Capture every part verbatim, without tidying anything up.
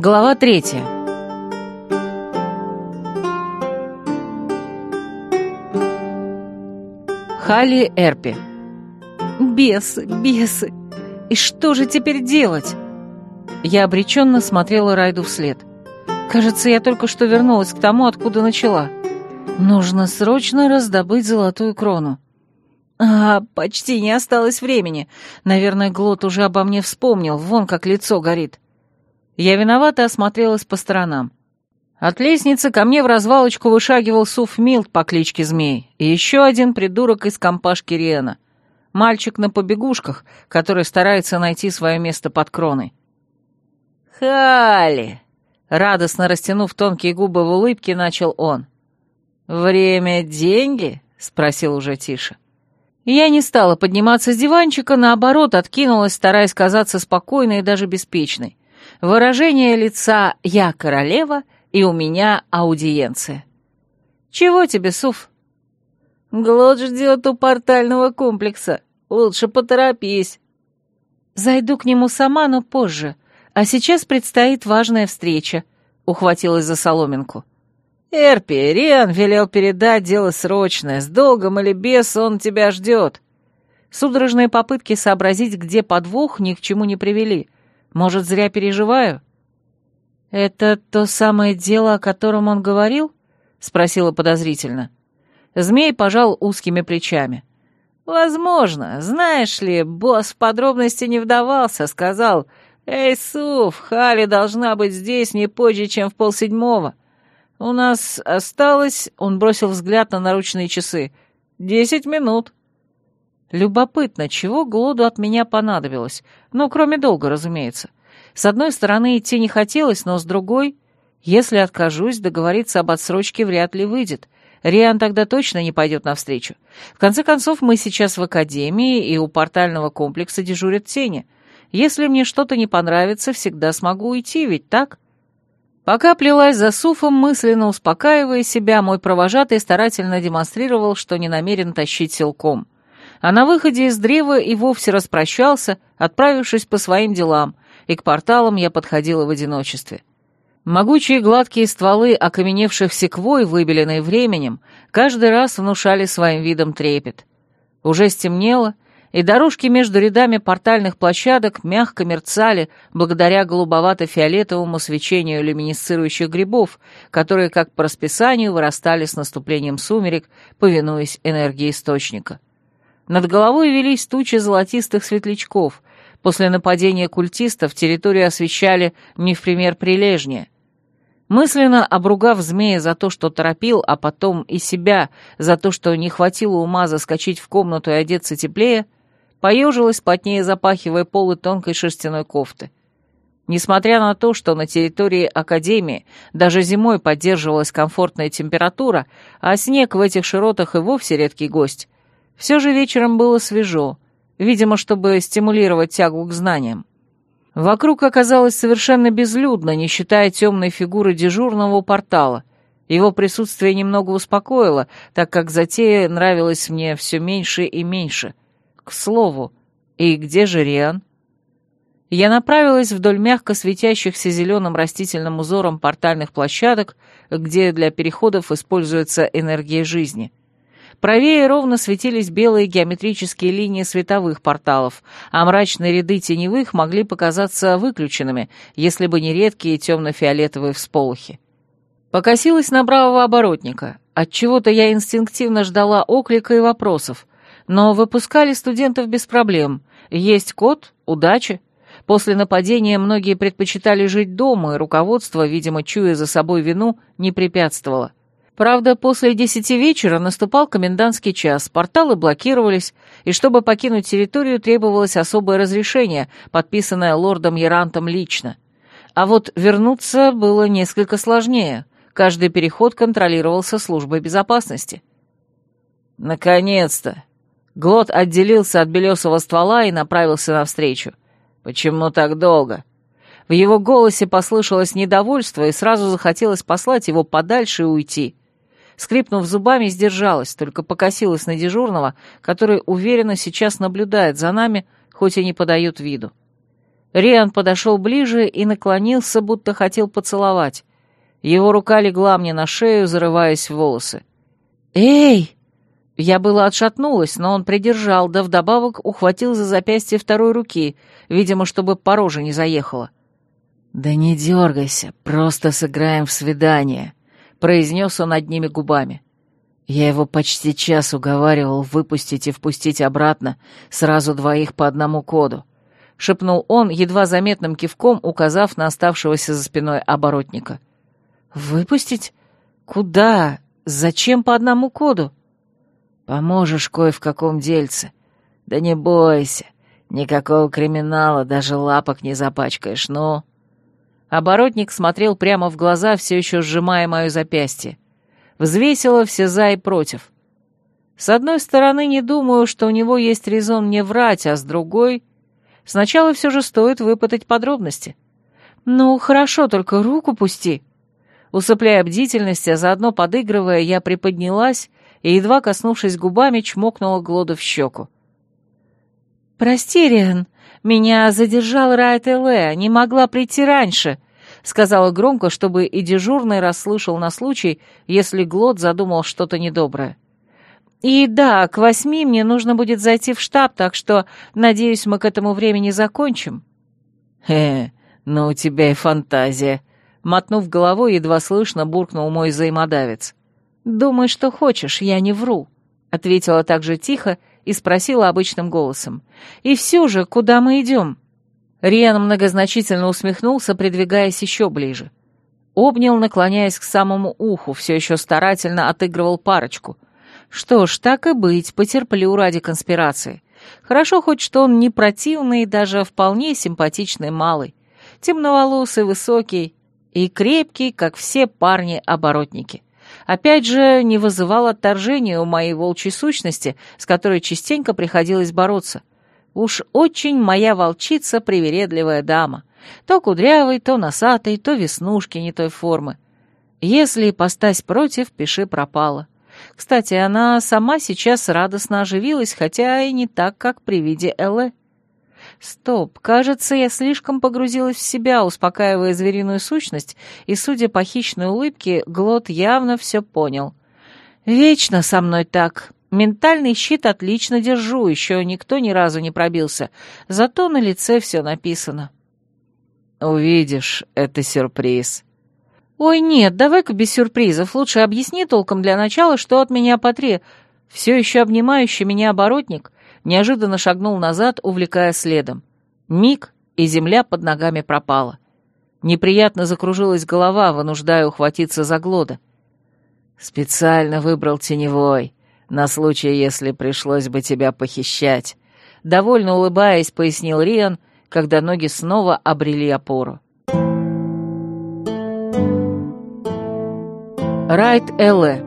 Глава третья. Халли Эрпи. Бесы, бесы. И что же теперь делать? Я обреченно смотрела Райду вслед. Кажется, я только что вернулась к тому, откуда начала. Нужно срочно раздобыть золотую крону. А, почти не осталось времени. Наверное, Глот уже обо мне вспомнил, вон как лицо горит. Я виновато осмотрелась по сторонам. От лестницы ко мне в развалочку вышагивал Суф Милт по кличке Змей и еще один придурок из компашки Риэна. Мальчик на побегушках, который старается найти свое место под кроной. «Халли!» — радостно растянув тонкие губы в улыбке, начал он. «Время — деньги?» — спросил уже тише. Я не стала подниматься с диванчика, наоборот, откинулась, стараясь казаться спокойной и даже беспечной. Выражение лица «я королева» и «у меня аудиенция». «Чего тебе, Суф?» «Глот ждет у портального комплекса. Лучше поторопись». «Зайду к нему сама, но позже. А сейчас предстоит важная встреча», — ухватилась за соломинку. «Эрпи, Риан велел передать дело срочное. С долгом или без он тебя ждет». Судорожные попытки сообразить, где подвох, ни к чему не привели. Может, зря переживаю? «Это то самое дело, о котором он говорил?» — спросила подозрительно. Змей пожал узкими плечами. «Возможно. Знаешь ли, босс в подробности не вдавался. Сказал, «Эй, Суф, Халли должна быть здесь не позже, чем в полседьмого. У нас осталось...» — он бросил взгляд на наручные часы. «Десять минут». Любопытно, чего Глоду от меня понадобилось. Ну, кроме долга, разумеется. С одной стороны, идти не хотелось, но с другой, если откажусь, договориться об отсрочке вряд ли выйдет. Риан тогда точно не пойдет навстречу. В конце концов, мы сейчас в академии, и у портального комплекса дежурят тени. Если мне что-то не понравится, всегда смогу уйти, ведь так? Пока плелась за Суфом, мысленно успокаивая себя, мой провожатый старательно демонстрировал, что не намерен тащить силком. А на выходе из древа и вовсе распрощался, отправившись по своим делам, и к порталам я подходила в одиночестве. Могучие гладкие стволы окаменевших секвой, выбеленные временем, каждый раз внушали своим видом трепет. Уже стемнело, и дорожки между рядами портальных площадок мягко мерцали благодаря голубовато-фиолетовому свечению люминесцирующих грибов, которые, как по расписанию, вырастали с наступлением сумерек, повинуясь энергии источника. Над головой велись тучи золотистых светлячков. После нападения культистов территорию освещали не в пример прилежнее. Мысленно обругав змея за то, что торопил, а потом и себя за то, что не хватило ума заскочить в комнату и одеться теплее, поежилась, плотнее запахивая полы тонкой шерстяной кофты. Несмотря на то, что на территории Академии даже зимой поддерживалась комфортная температура, а снег в этих широтах и вовсе редкий гость, все же вечером было свежо, видимо, чтобы стимулировать тягу к знаниям. Вокруг оказалось совершенно безлюдно, не считая темной фигуры дежурного у портала. Его присутствие немного успокоило, так как затея нравилась мне все меньше и меньше. К слову, и где же Риан? Я направилась вдоль мягко светящихся зеленым растительным узором портальных площадок, где для переходов используется энергия жизни. Правее ровно светились белые геометрические линии световых порталов, а мрачные ряды теневых могли показаться выключенными, если бы не редкие темно-фиолетовые всполохи. Покосилась на бравого оборотника. Отчего-то я инстинктивно ждала оклика и вопросов, но выпускали студентов без проблем. Есть код, удача. После нападения многие предпочитали жить дома, и руководство, видимо, чуя за собой вину, не препятствовало. Правда, после десяти вечера наступал комендантский час, порталы блокировались, и чтобы покинуть территорию, требовалось особое разрешение, подписанное лордом Ярантом лично. А вот вернуться было несколько сложнее. Каждый переход контролировался службой безопасности. «Наконец-то!» Глот отделился от белесого ствола и направился навстречу. «Почему так долго?» В его голосе послышалось недовольство, и сразу захотелось послать его подальше и уйти. Скрипнув зубами, сдержалась, только покосилась на дежурного, который уверенно сейчас наблюдает за нами, хоть и не подает виду. Риан подошел ближе и наклонился, будто хотел поцеловать. Его рука легла мне на шею, зарываясь в волосы. «Эй!» Я было отшатнулась, но он придержал, да вдобавок ухватил за запястье второй руки, видимо, чтобы по роже не заехало. «Да не дергайся, просто сыграем в свидание», — произнес он одними губами. Я его почти час уговаривал выпустить и впустить обратно сразу двоих по одному коду, — шепнул он, едва заметным кивком указав на оставшегося за спиной оборотника. «Выпустить? Куда? Зачем по одному коду?» «Поможешь кое в каком дельце. Да не бойся, никакого криминала, даже лапок не запачкаешь, ну...» Оборотник смотрел прямо в глаза, все еще сжимая мое запястье. Взвесила все за и против. С одной стороны, не думаю, что у него есть резон мне врать, а с другой... Сначала все же стоит выпытать подробности. «Ну, хорошо, только руку пусти». Усыпляя бдительность, а заодно подыгрывая, я приподнялась и, едва коснувшись губами, чмокнула Глода в щеку. «Прости, Риан, меня задержал Райт Элэ, не могла прийти раньше», — сказала громко, чтобы и дежурный расслышал на случай, если Глод задумал что-то недоброе. «И да, к восьми мне нужно будет зайти в штаб, так что, надеюсь, мы к этому времени закончим». «Хе, ну у тебя и фантазия», — мотнув головой, едва слышно буркнул мой взаимодавец. «Думай, что хочешь, я не вру», — ответила так же тихо и спросила обычным голосом. «И все же, куда мы идем?» Риан многозначительно усмехнулся, придвигаясь еще ближе. Обнял, наклоняясь к самому уху, все еще старательно отыгрывал парочку. Что ж, так и быть, потерплю ради конспирации. Хорошо хоть, что он не противный, даже вполне симпатичный малый, темноволосый, высокий и крепкий, как все парни-оборотники. Опять же, не вызывал отторжения у моей волчьей сущности, с которой частенько приходилось бороться. Уж очень моя волчица привередливая дама. То кудрявый, то носатый, то веснушки не той формы. Если ипостась против, пиши пропало. Кстати, она сама сейчас радостно оживилась, хотя и не так, как при виде Элэ. Стоп, кажется, я слишком погрузилась в себя, успокаивая звериную сущность, и, судя по хищной улыбке, Глот явно все понял. Вечно со мной так. Ментальный щит отлично держу, еще никто ни разу не пробился, зато на лице все написано. «Увидишь, это сюрприз». «Ой, нет, давай-ка без сюрпризов, лучше объясни толком для начала, что от меня потре...» Все еще обнимающий меня оборотник неожиданно шагнул назад, увлекая следом. Миг, и земля под ногами пропала. Неприятно закружилась голова, вынуждая ухватиться за Глода. «Специально выбрал теневой, на случай, если пришлось бы тебя похищать», — довольно улыбаясь, пояснил Риан, когда ноги снова обрели опору. Райт Элэ.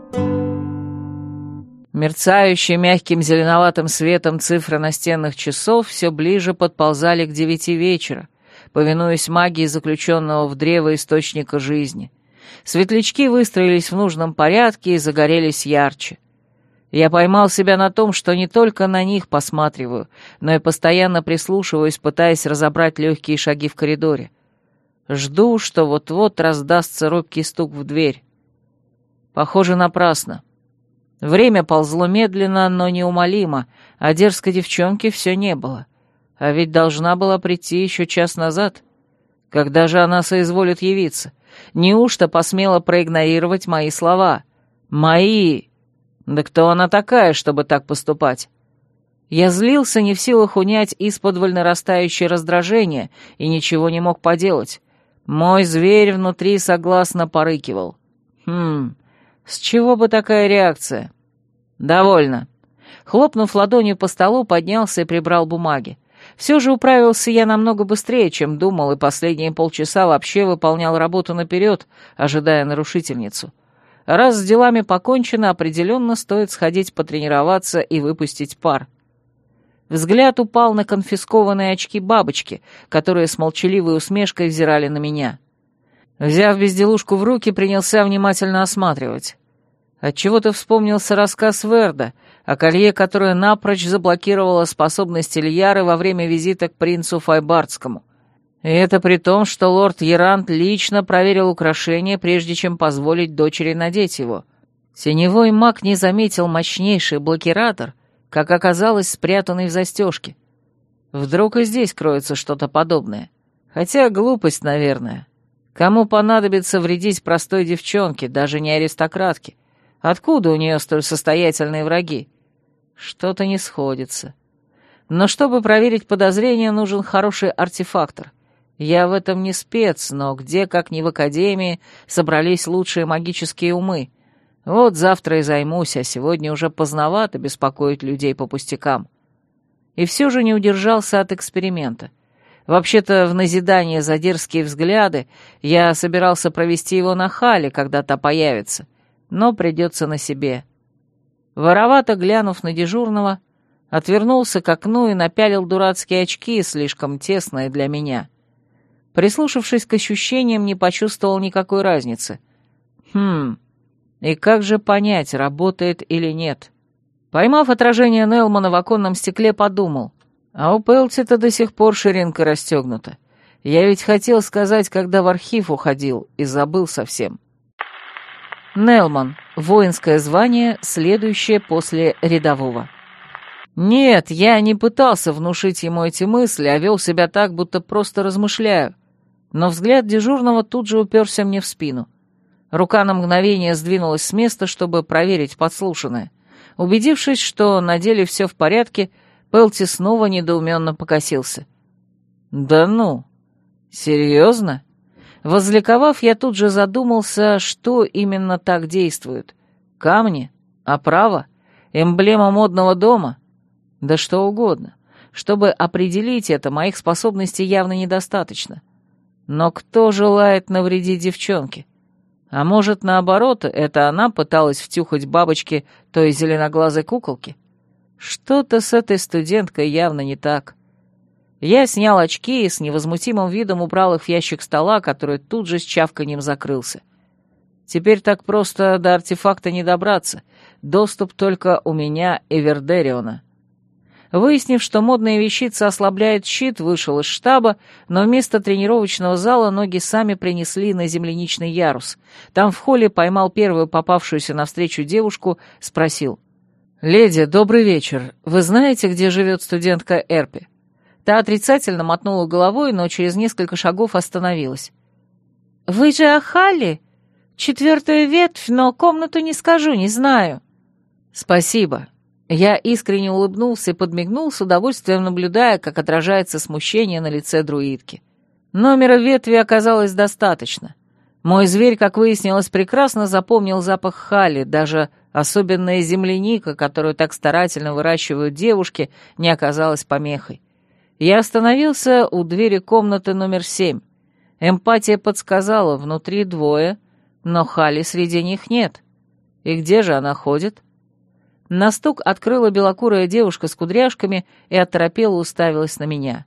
Мерцающие мягким зеленоватым светом цифры настенных часов все ближе подползали к девяти вечера, повинуясь магии заключенного в древо источника жизни. Светлячки выстроились в нужном порядке и загорелись ярче. Я поймал себя на том, что не только на них посматриваю, но и постоянно прислушиваюсь, пытаясь разобрать легкие шаги в коридоре. Жду, что вот-вот раздастся робкий стук в дверь. Похоже, напрасно. Время ползло медленно, но неумолимо, а дерзкой девчонки все не было. А ведь должна была прийти еще час назад. Когда же она соизволит явиться? Неужто посмела проигнорировать мои слова? Мои! Да кто она такая, чтобы так поступать? Я злился, не в силах унять исподволь нарастающее раздражение, и ничего не мог поделать. Мой зверь внутри согласно порыкивал. Хм... С чего бы такая реакция? Довольно. Хлопнув ладонью по столу, поднялся и прибрал бумаги. Все же управился я намного быстрее, чем думал, и последние полчаса вообще выполнял работу наперед, ожидая нарушительницу. Раз с делами покончено, определенно стоит сходить потренироваться и выпустить пар. Взгляд упал на конфискованные очки бабочки, которые с молчаливой усмешкой взирали на меня. Взяв безделушку в руки, принялся внимательно осматривать. Отчего-то вспомнился рассказ Верда, а колье, которое напрочь заблокировало способность Ильяры во время визита к принцу Файбардскому. И это при том, что лорд Ерант лично проверил украшение, прежде чем позволить дочери надеть его. Теневой маг не заметил мощнейший блокиратор, как оказалось, спрятанный в застежке. Вдруг и здесь кроется что-то подобное. Хотя глупость, наверное. Кому понадобится вредить простой девчонке, даже не аристократке? Откуда у нее столь состоятельные враги? Что-то не сходится. Но чтобы проверить подозрение, нужен хороший артефактор. Я в этом не спец, но где, как ни в академии, собрались лучшие магические умы. Вот завтра и займусь, а сегодня уже поздновато беспокоить людей по пустякам. И все же не удержался от эксперимента. Вообще-то, в назидание за дерзкие взгляды я собирался провести его на Хале, когда та появится, но придется на себе. Воровато глянув на дежурного, отвернулся к окну и напялил дурацкие очки, слишком тесные для меня. Прислушавшись к ощущениям, не почувствовал никакой разницы. Хм, и как же понять, работает или нет? Поймав отражение Нелмана в оконном стекле, подумал, а у Пелти-то до сих пор ширинка расстегнута. Я ведь хотел сказать, когда в архив уходил, и забыл совсем. Нелман. Воинское звание, следующее после рядового. Нет, я не пытался внушить ему эти мысли, а вел себя так, будто просто размышляю. Но взгляд дежурного тут же уперся мне в спину. Рука на мгновение сдвинулась с места, чтобы проверить подслушанное. Убедившись, что на деле все в порядке, Пелти снова недоуменно покосился. «Да ну! Серьезно?» Возликовав, я тут же задумался, что именно так действует. Камни? Оправа? Эмблема модного дома? Да что угодно. Чтобы определить это, моих способностей явно недостаточно. Но кто желает навредить девчонке? А может, наоборот, это она пыталась втюхать бабочке той зеленоглазой куколки? Что-то с этой студенткой явно не так. Я снял очки и с невозмутимым видом убрал их в ящик стола, который тут же с чавканьем закрылся. Теперь так просто до артефакта не добраться. Доступ только у меня и Вердериона. Выяснив, что модная вещица ослабляет щит, вышел из штаба, но вместо тренировочного зала ноги сами принесли на земляничный ярус. Там в холле поймал первую попавшуюся навстречу девушку, спросил. «Леди, добрый вечер. Вы знаете, где живет студентка Эрпи?» Та отрицательно мотнула головой, но через несколько шагов остановилась. «Вы же о Халле? Четвертую ветвь, но комнату не скажу, не знаю». «Спасибо». Я искренне улыбнулся и подмигнул, с удовольствием наблюдая, как отражается смущение на лице друидки. Номера ветви оказалось достаточно. Мой зверь, как выяснилось, прекрасно запомнил запах Халли, даже особенная земляника, которую так старательно выращивают девушки, не оказалась помехой. Я остановился у двери комнаты номер семь. Эмпатия подсказала, внутри двое, но Халли среди них нет. И где же она ходит? На стук открыла белокурая девушка с кудряшками и оторопела уставилась на меня.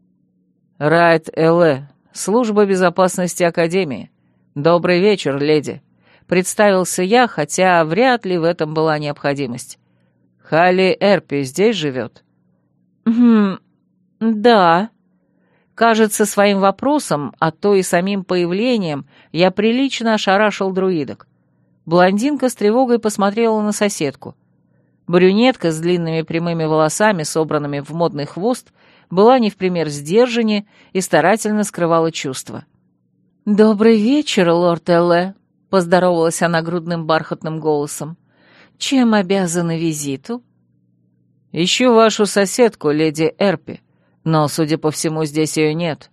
«Райт Элэ, служба безопасности Академии. Добрый вечер, леди», — представился я, хотя вряд ли в этом была необходимость. «Халли Эрпи здесь живет?» «Хм, да». Кажется, своим вопросом, а то и самим появлением, я прилично ошарашил друидок. Блондинка с тревогой посмотрела на соседку. Брюнетка с длинными прямыми волосами, собранными в модный хвост, была не в пример сдержаннее и старательно скрывала чувства. «Добрый вечер, лорд Элле», — поздоровалась она грудным бархатным голосом. «Чем обязана визиту?» «Ищу вашу соседку, леди Эрпи, но, судя по всему, здесь ее нет».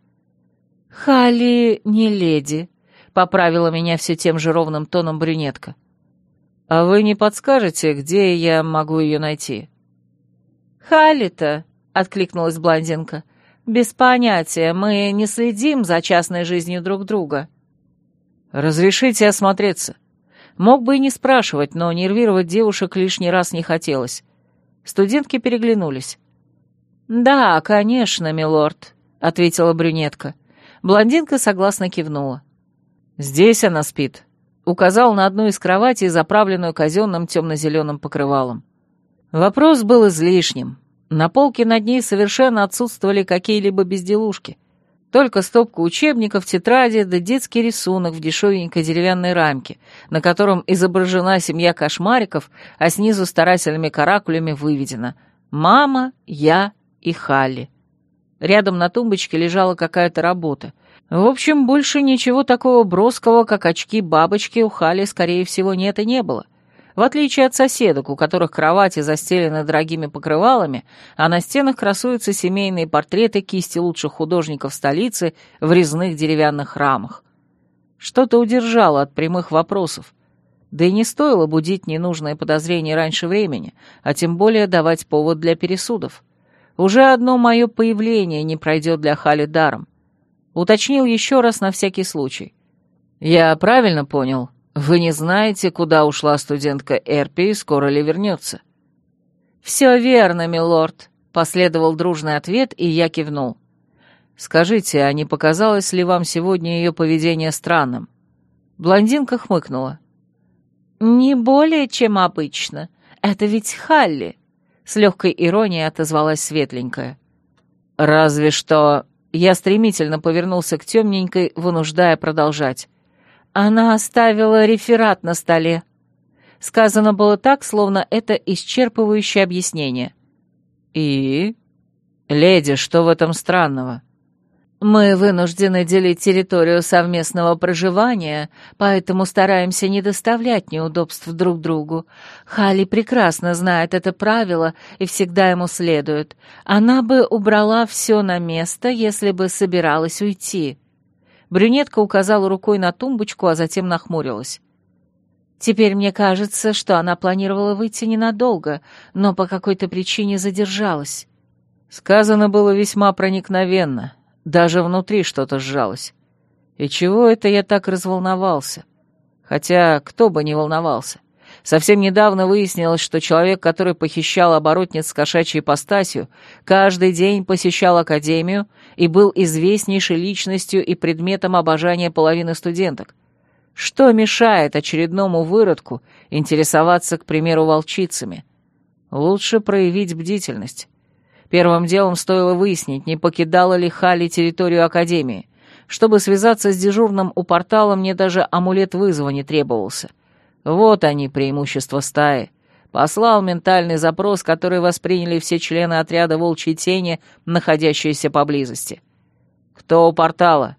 «Халли не леди», — поправила меня все тем же ровным тоном брюнетка. «А вы не подскажете, где я могу ее найти?» «Халли-то», — откликнулась блондинка, — «без понятия, мы не следим за частной жизнью друг друга». «Разрешите осмотреться?» Мог бы и не спрашивать, но нервировать девушек лишний раз не хотелось. Студентки переглянулись. «Да, конечно, милорд», — ответила брюнетка. Блондинка согласно кивнула. «Здесь она спит», — указал на одну из кроватей, заправленную казенным темно-зеленым покрывалом. Вопрос был излишним. На полке над ней совершенно отсутствовали какие-либо безделушки. Только стопка учебников, тетради да детский рисунок в дешевенькой деревянной рамке, на котором изображена семья кошмариков, а снизу старательными каракулями выведено «Мама, я и Халли». Рядом на тумбочке лежала какая-то работа. В общем, больше ничего такого броского, как очки-бабочки, у Халли, скорее всего, нет и не было. В отличие от соседок, у которых кровати застелены дорогими покрывалами, а на стенах красуются семейные портреты кисти лучших художников столицы в резных деревянных рамах. Что-то удержало от прямых вопросов. Да и не стоило будить ненужные подозрения раньше времени, а тем более давать повод для пересудов. Уже одно мое появление не пройдет для Хали даром. Уточнил еще раз на всякий случай. «Я правильно понял? Вы не знаете, куда ушла студентка Эрпи и скоро ли вернется?» «Все верно, милорд», — последовал дружный ответ, и я кивнул. «Скажите, а не показалось ли вам сегодня ее поведение странным?» Блондинка хмыкнула. «Не более, чем обычно. Это ведь Халли», — с легкой иронией отозвалась светленькая. «Разве что...» Я стремительно повернулся к темненькой, вынуждая продолжать. Она оставила реферат на столе. Сказано было так, словно это исчерпывающее объяснение. «И? Леди, что в этом странного?» «Мы вынуждены делить территорию совместного проживания, поэтому стараемся не доставлять неудобств друг другу. Халли прекрасно знает это правило и всегда ему следует. Она бы убрала все на место, если бы собиралась уйти». Брюнетка указала рукой на тумбочку, а затем нахмурилась. «Теперь мне кажется, что она планировала выйти ненадолго, но по какой-то причине задержалась». Сказано было весьма проникновенно. Даже внутри что-то сжалось. И чего это я так разволновался? Хотя кто бы не волновался. Совсем недавно выяснилось, что человек, который похищал оборотниц с кошачьей ипостасью, каждый день посещал академию и был известнейшей личностью и предметом обожания половины студенток. Что мешает очередному выродку интересоваться, к примеру, волчицами? Лучше проявить бдительность. Первым делом стоило выяснить, не покидала ли Халли территорию Академии. Чтобы связаться с дежурным у портала, мне даже амулет вызова не требовался. Вот они, преимущества стаи. Послал ментальный запрос, который восприняли все члены отряда волчьей тени, находящиеся поблизости. «Кто у портала?»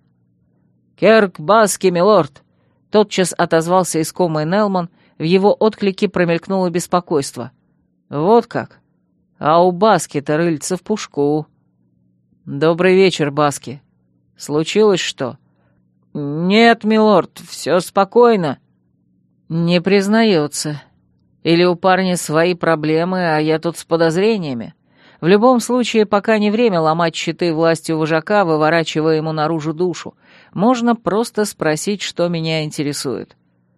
«Керк Баски, милорд!» Тотчас отозвался искомый Нелман, в его отклике промелькнуло беспокойство. «Вот как? А у Баски-то рыльца в пушку». «Добрый вечер, Баски. Случилось что?» «Нет, милорд, все спокойно». «Не признается. Или у парня свои проблемы, а я тут с подозрениями. В любом случае, пока не время ломать щиты властью вожака, выворачивая ему наружу душу. Можно просто спросить, что меня интересует».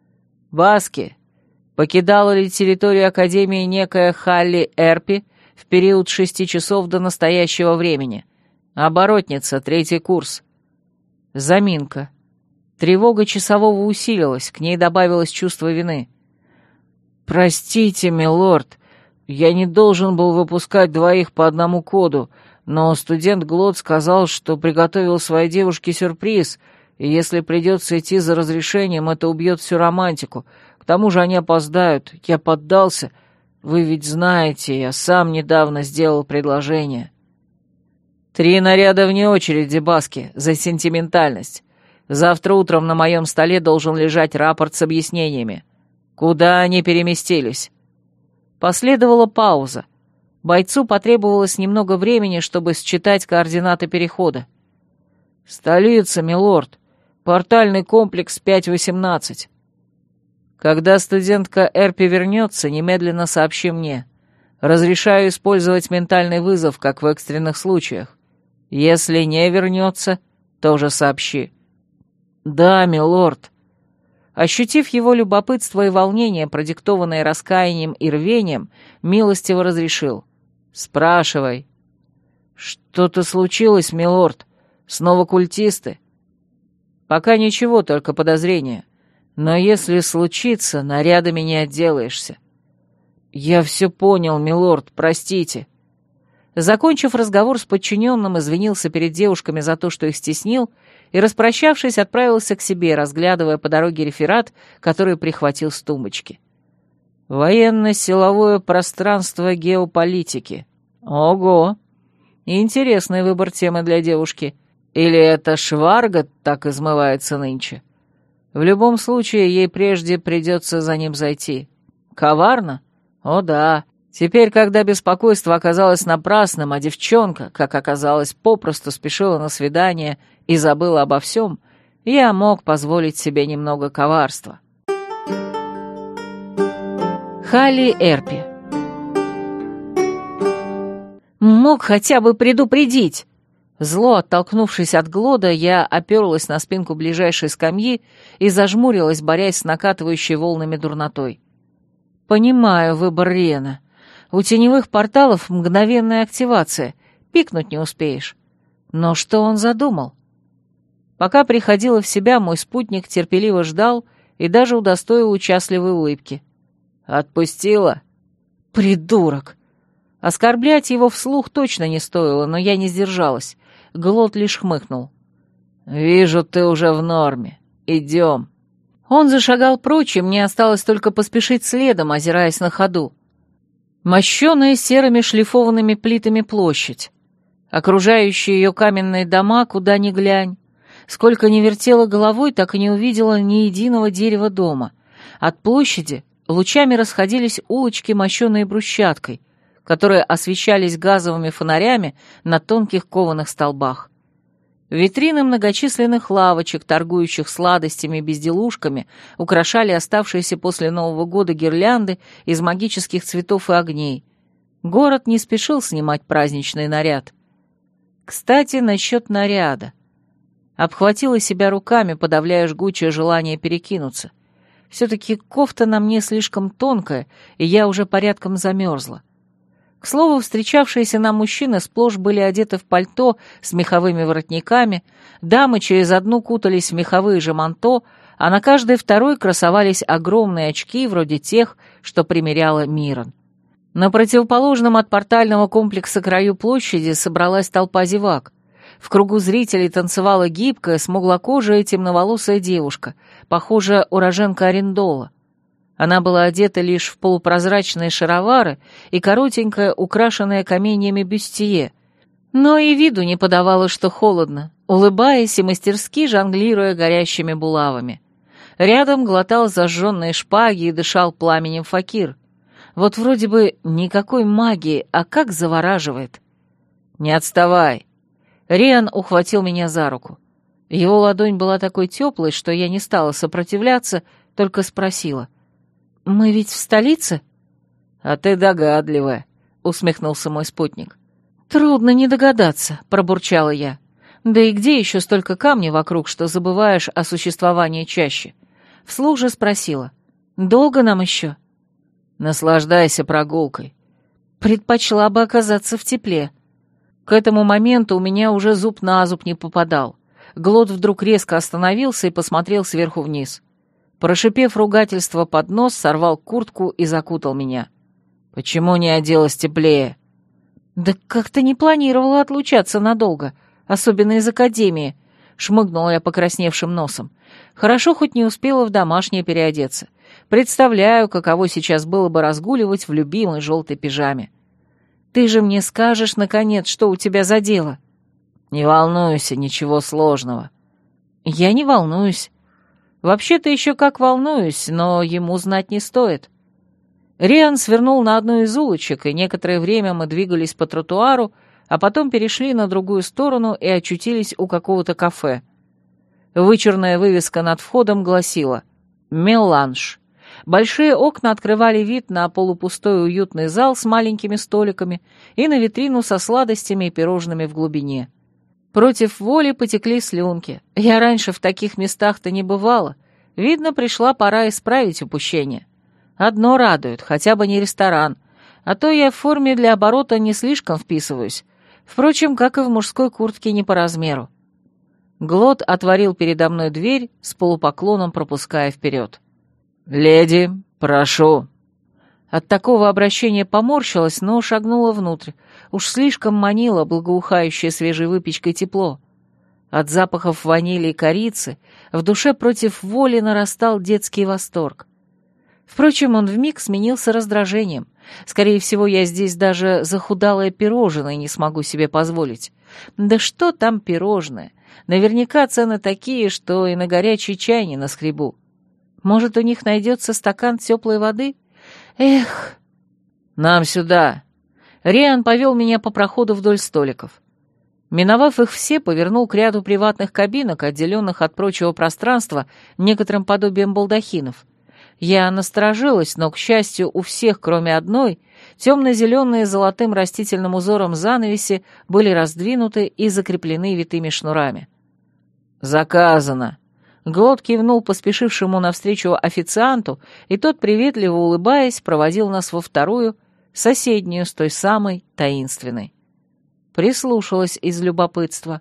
«Баски, покидала ли территорию Академии некая Халли Эрпи в период шести часов до настоящего времени? Оборотница, третий курс». Заминка. Тревога часового усилилась, к ней добавилось чувство вины. «Простите, милорд, я не должен был выпускать двоих по одному коду, но студент Глот сказал, что приготовил своей девушке сюрприз, и если придется идти за разрешением, это убьет всю романтику. К тому же они опоздают. Я поддался. Вы ведь знаете, я сам недавно сделал предложение». «Три наряда вне очереди, Баски, за сентиментальность. Завтра утром на моем столе должен лежать рапорт с объяснениями. Куда они переместились?» Последовала пауза. Бойцу потребовалось немного времени, чтобы считать координаты перехода. «Столица, милорд. Портальный комплекс пять восемнадцать. Когда студентка Эрпи вернется, немедленно сообщи мне. Разрешаю использовать ментальный вызов, как в экстренных случаях. Если не вернется, тоже сообщи». «Да, милорд». Ощутив его любопытство и волнение, продиктованное раскаянием и рвением, милостиво разрешил. «Спрашивай». «Что-то случилось, милорд? Снова культисты?» «Пока ничего, только подозрения. Но если случится, нарядами не отделаешься». «Я все понял, милорд, простите». Закончив разговор с подчиненным, извинился перед девушками за то, что их стеснил, и, распрощавшись, отправился к себе, разглядывая по дороге реферат, который прихватил с тумбочки. «Военно-силовое пространство геополитики. Ого! Интересный выбор темы для девушки. Или это шварга так измывается нынче? В любом случае, ей прежде придется за ним зайти. Коварно? О да. Теперь, когда беспокойство оказалось напрасным, а девчонка, как оказалось, попросту спешила на свидание и забыла обо всем, я мог позволить себе немного коварства. Халли Эрпи. Мог хотя бы предупредить. Зло оттолкнувшись от Глода, я оперлась на спинку ближайшей скамьи и зажмурилась, борясь с накатывающей волнами дурнотой. Понимаю выбор Риэна. У теневых порталов мгновенная активация, пикнуть не успеешь. Но что он задумал? Пока приходила в себя, мой спутник терпеливо ждал и даже удостоил участливой улыбки. «Отпустила?» «Придурок!» Оскорблять его вслух точно не стоило, но я не сдержалась. Глот лишь хмыкнул. «Вижу, ты уже в норме. Идем». Он зашагал прочь, и мне осталось только поспешить следом, озираясь на ходу. Мощеная серыми шлифованными плитами площадь. Окружающие ее каменные дома, куда ни глянь. Сколько ни вертела головой, так и не увидела ни единого дерева дома. От площади лучами расходились улочки, мощеные брусчаткой, которые освещались газовыми фонарями на тонких кованых столбах. Витрины многочисленных лавочек, торгующих сладостями и безделушками, украшали оставшиеся после Нового года гирлянды из магических цветов и огней. Город не спешил снимать праздничный наряд. Кстати, насчет наряда. Обхватила себя руками, подавляя жгучее желание перекинуться. Все-таки кофта на мне слишком тонкая, и я уже порядком замерзла. К слову, встречавшиеся нам мужчины сплошь были одеты в пальто с меховыми воротниками, дамы через одну кутались в меховые же манто, а на каждой второй красовались огромные очки, вроде тех, что примеряла Мирон. На противоположном от портального комплекса краю площади собралась толпа зевак. В кругу зрителей танцевала гибкая, смуглокожая и темноволосая девушка, похожая уроженка Арендола. Она была одета лишь в полупрозрачные шаровары и коротенькое, украшенное каменьями бюстье, но и виду не подавала, что холодно, улыбаясь и мастерски жонглируя горящими булавами. Рядом глотал зажженные шпаги и дышал пламенем факир. Вот вроде бы никакой магии, а как завораживает. «Не отставай!» Риан ухватил меня за руку. Его ладонь была такой теплой, что я не стала сопротивляться, только спросила. «Мы ведь в столице?» «А ты догадливая», — усмехнулся мой спутник. «Трудно не догадаться», — пробурчала я. «Да и где еще столько камней вокруг, что забываешь о существовании чащи?» Вслух же спросила. «Долго нам еще?» «Наслаждайся прогулкой». Предпочла бы оказаться в тепле. К этому моменту у меня уже зуб на зуб не попадал. Глот вдруг резко остановился и посмотрел сверху вниз. Прошипев ругательство под нос, сорвал куртку и закутал меня. «Почему не оделась теплее?» «Да как-то не планировала отлучаться надолго, особенно из академии», — шмыгнула я покрасневшим носом. «Хорошо, хоть не успела в домашнее переодеться. Представляю, каково сейчас было бы разгуливать в любимой желтой пижаме. Ты же мне скажешь, наконец, что у тебя за дело?» «Не волнуйся, ничего сложного». «Я не волнуюсь. Вообще-то еще как волнуюсь, но ему знать не стоит». Риан свернул на одну из улочек, и некоторое время мы двигались по тротуару, а потом перешли на другую сторону и очутились у какого-то кафе. Вычурная вывеска над входом гласила «Меланж». Большие окна открывали вид на полупустой уютный зал с маленькими столиками и на витрину со сладостями и пирожными в глубине. Против воли потекли слюнки. Я раньше в таких местах-то не бывала. Видно, пришла пора исправить упущение. Одно радует, хотя бы не ресторан, а то я в форме для оборота не слишком вписываюсь. Впрочем, как и в мужской куртке не по размеру. Глот отворил передо мной дверь, с полупоклоном пропуская вперед. «Леди, прошу». От такого обращения поморщилась, но шагнула внутрь. Уж слишком манило благоухающее свежей выпечкой тепло. От запахов ванили и корицы в душе против воли нарастал детский восторг. Впрочем, он вмиг сменился раздражением. Скорее всего, я здесь даже захудалое пирожное не смогу себе позволить. Да что там пирожное? Наверняка цены такие, что и на горячий чай не наскребу. Может, у них найдется стакан теплой воды? Эх! Нам сюда! Риан повел меня по проходу вдоль столиков. Миновав их все, повернул к ряду приватных кабинок, отделенных от прочего пространства некоторым подобием балдахинов. Я насторожилась, но, к счастью, у всех, кроме одной, темно-зеленые с золотым растительным узором занавеси были раздвинуты и закреплены витыми шнурами. «Заказано!» Глот кивнул поспешившему навстречу официанту, и тот, приветливо улыбаясь, проводил нас во вторую, соседнюю с той самой таинственной. Прислушалась из любопытства.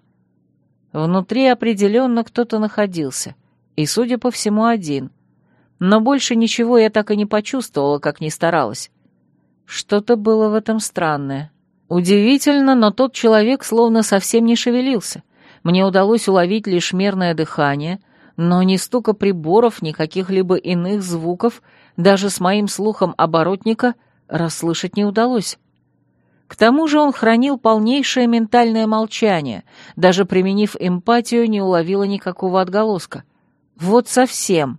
Внутри определенно кто-то находился, и, судя по всему, один. Но больше ничего я так и не почувствовала, как ни старалась. Что-то было в этом странное. Удивительно, но тот человек словно совсем не шевелился. Мне удалось уловить лишь мерное дыхание, но ни стука приборов, ни каких-либо иных звуков, даже с моим слухом оборотника, расслышать не удалось. К тому же он хранил полнейшее ментальное молчание, даже применив эмпатию, не уловила никакого отголоска. Вот совсем.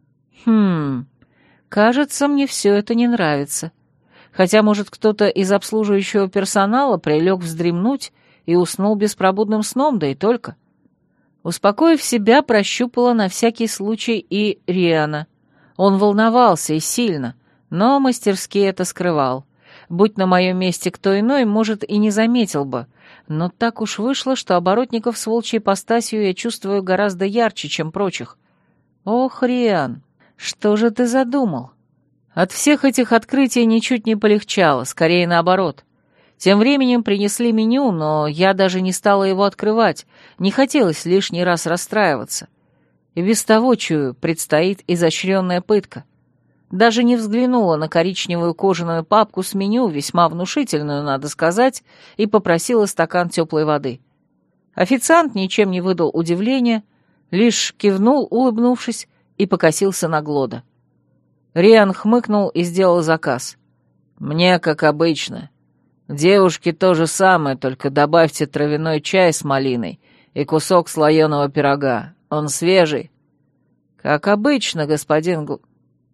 Хм, кажется, мне все это не нравится. Хотя, может, кто-то из обслуживающего персонала прилег вздремнуть и уснул беспробудным сном, да и только. Успокоив себя, прощупала на всякий случай и Риана. Он волновался и сильно, но мастерски это скрывал. Будь на моем месте кто иной, может, и не заметил бы, но так уж вышло, что оборотников с волчьей ипостасью я чувствую гораздо ярче, чем прочих. Ох, Риан, что же ты задумал? От всех этих открытий ничуть не полегчало, скорее наоборот. Тем временем принесли меню, но я даже не стала его открывать, не хотелось лишний раз расстраиваться. И без того, чую, предстоит изощренная пытка. Даже не взглянула на коричневую кожаную папку с меню, весьма внушительную, надо сказать, и попросила стакан теплой воды. Официант ничем не выдал удивления, лишь кивнул, улыбнувшись, и покосился на Глода. Риан хмыкнул и сделал заказ. «Мне, как обычно. Девушке то же самое, только добавьте травяной чай с малиной и кусок слоеного пирога. Он свежий». «Как обычно, господин Гл...»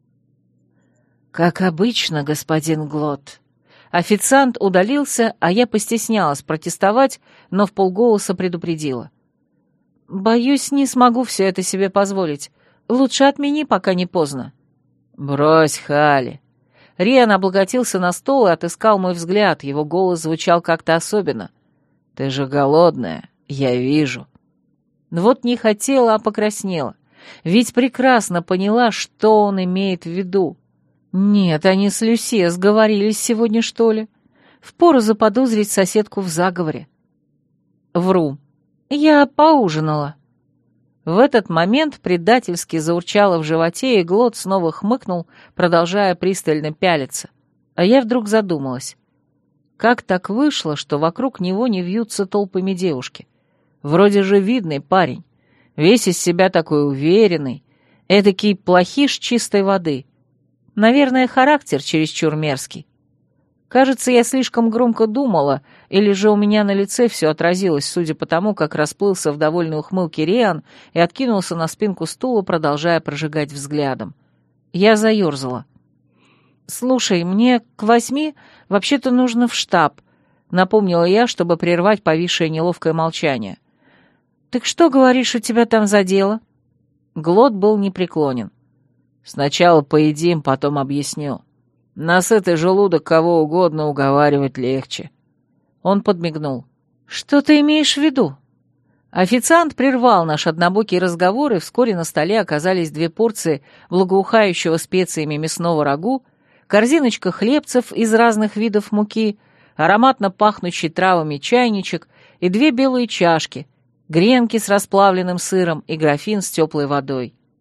«Как обычно, господин Глот». Официант удалился, а я постеснялась протестовать, но вполголоса предупредила. «Боюсь, не смогу все это себе позволить. Лучше отмени, пока не поздно». «Брось, Хали». Риан облокотился на стол и отыскал мой взгляд, его голос звучал как-то особенно. «Ты же голодная, я вижу». Вот не хотела, а покраснела, ведь прекрасно поняла, что он имеет в виду. Нет, они с Люси сговорились сегодня, что ли? Впору заподозрить соседку в заговоре. Вру. Я поужинала. В этот момент предательски заурчало в животе, и Глот снова хмыкнул, продолжая пристально пялиться. А я вдруг задумалась. Как так вышло, что вокруг него не вьются толпами девушки? Вроде же видный парень, весь из себя такой уверенный, эдакий плохиш чистой воды. Наверное, характер чересчур мерзкий. Кажется, я слишком громко думала, или же у меня на лице все отразилось, судя по тому, как расплылся в довольной ухмылке Риан и откинулся на спинку стула, продолжая прожигать взглядом. Я заерзала. «Слушай, мне к восьми вообще-то нужно в штаб», — напомнила я, чтобы прервать повисшее неловкое молчание. «Так что, говоришь, у тебя там за дело?» Глот был непреклонен. «Сначала поедим, потом объясню. На сытый желудок кого угодно уговаривать легче». Он подмигнул. «Что ты имеешь в виду?» Официант прервал наш однобокий разговор, и вскоре на столе оказались две порции благоухающего специями мясного рагу, корзиночка хлебцев из разных видов муки, ароматно пахнущий травами чайничек и две белые чашки, гренки с расплавленным сыром и графин с теплой водой.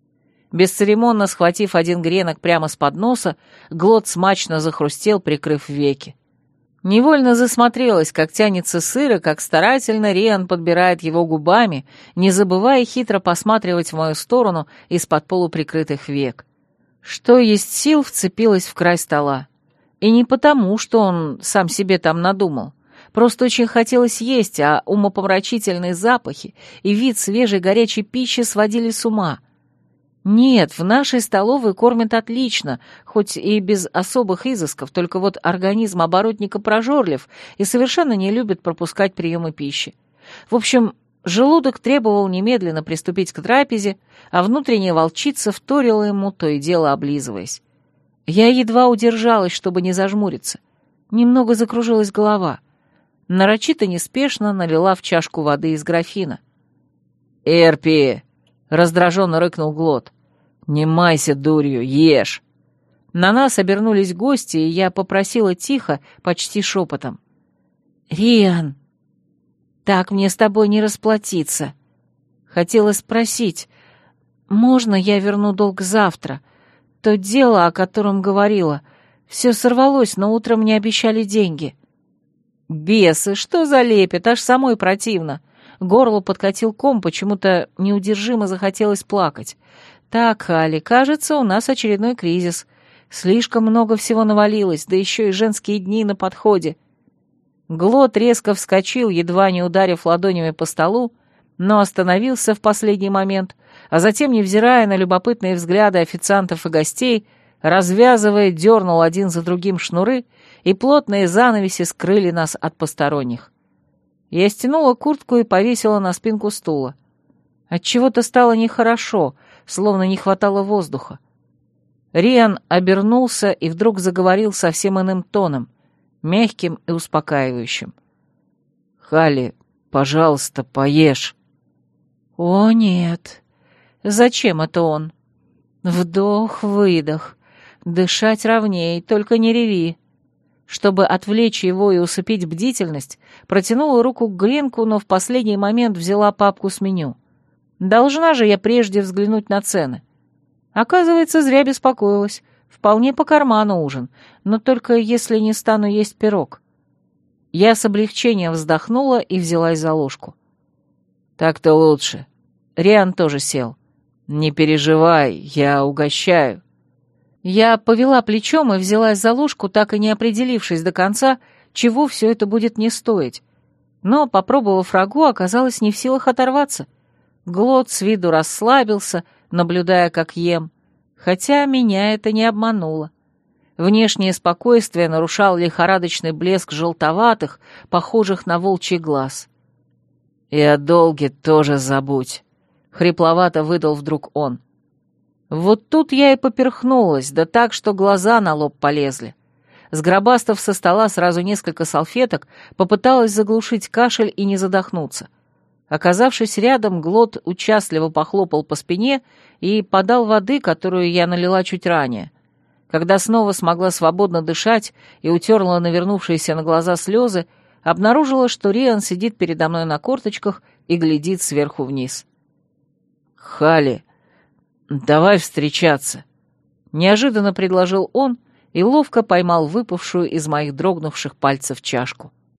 Бесцеремонно схватив один гренок прямо с подноса, Глот смачно захрустел, прикрыв веки. Невольно засмотрелась, как тянется сыр, и как старательно Риан подбирает его губами, не забывая хитро посматривать в мою сторону из-под полуприкрытых век. Что есть сил, вцепилась в край стола. И не потому, что он сам себе там надумал. Просто очень хотелось есть, а умопомрачительные запахи и вид свежей горячей пищи сводили с ума. Нет, в нашей столовой кормят отлично, хоть и без особых изысков, только вот организм оборотника прожорлив и совершенно не любит пропускать приемы пищи. В общем, желудок требовал немедленно приступить к трапезе, а внутренняя волчица вторила ему, то и дело облизываясь. Я едва удержалась, чтобы не зажмуриться. Немного закружилась голова. Нарочито неспешно налила в чашку воды из графина. «Эрпи!» — раздраженно рыкнул Глот. «Не майся дурью, ешь!» На нас обернулись гости, и я попросила тихо, почти шепотом. «Риан, так мне с тобой не расплатиться. Хотела спросить, можно я верну долг завтра? То дело, о котором говорила, все сорвалось, но утром мне обещали деньги». «Бесы, что за лепет, аж самой противно!» Горло подкатил ком, почему-то неудержимо захотелось плакать. «Так, Хали, кажется, у нас очередной кризис. Слишком много всего навалилось, да еще и женские дни на подходе». Глот резко вскочил, едва не ударив ладонями по столу, но остановился в последний момент, а затем, невзирая на любопытные взгляды официантов и гостей, развязывая, дернул один за другим шнуры, и плотные занавеси скрыли нас от посторонних. Я стянула куртку и повесила на спинку стула. Отчего-то стало нехорошо, словно не хватало воздуха. Риан обернулся и вдруг заговорил совсем иным тоном, мягким и успокаивающим. «Хали, пожалуйста, поешь». «О, нет. Зачем это он? Вдох-выдох. Дышать ровней, только не реви». Чтобы отвлечь его и усыпить бдительность, протянула руку к гренку, но в последний момент взяла папку с меню. Должна же я прежде взглянуть на цены. Оказывается, зря беспокоилась. Вполне по карману ужин, но только если не стану есть пирог. Я с облегчением вздохнула и взялась за ложку. «Так-то лучше». Риан тоже сел. «Не переживай, я угощаю». Я повела плечом и взялась за ложку, так и не определившись до конца, чего все это будет мне стоить. Но, попробовав рагу, оказалось не в силах оторваться. Глот с виду расслабился, наблюдая, как ем, хотя меня это не обмануло. Внешнее спокойствие нарушал лихорадочный блеск желтоватых, похожих на волчий глаз. «И о долге тоже забудь», — хрипловато выдал вдруг он. Вот тут я и поперхнулась, да так, что глаза на лоб полезли. Сгробастав со стола сразу несколько салфеток, попыталась заглушить кашель и не задохнуться. Оказавшись рядом, Глот участливо похлопал по спине и подал воды, которую я налила чуть ранее. Когда снова смогла свободно дышать и утерла навернувшиеся на глаза слезы, обнаружила, что Риан сидит передо мной на корточках и глядит сверху вниз. «Хали, давай встречаться», — неожиданно предложил он и ловко поймал выпавшую из моих дрогнувших пальцев чашку.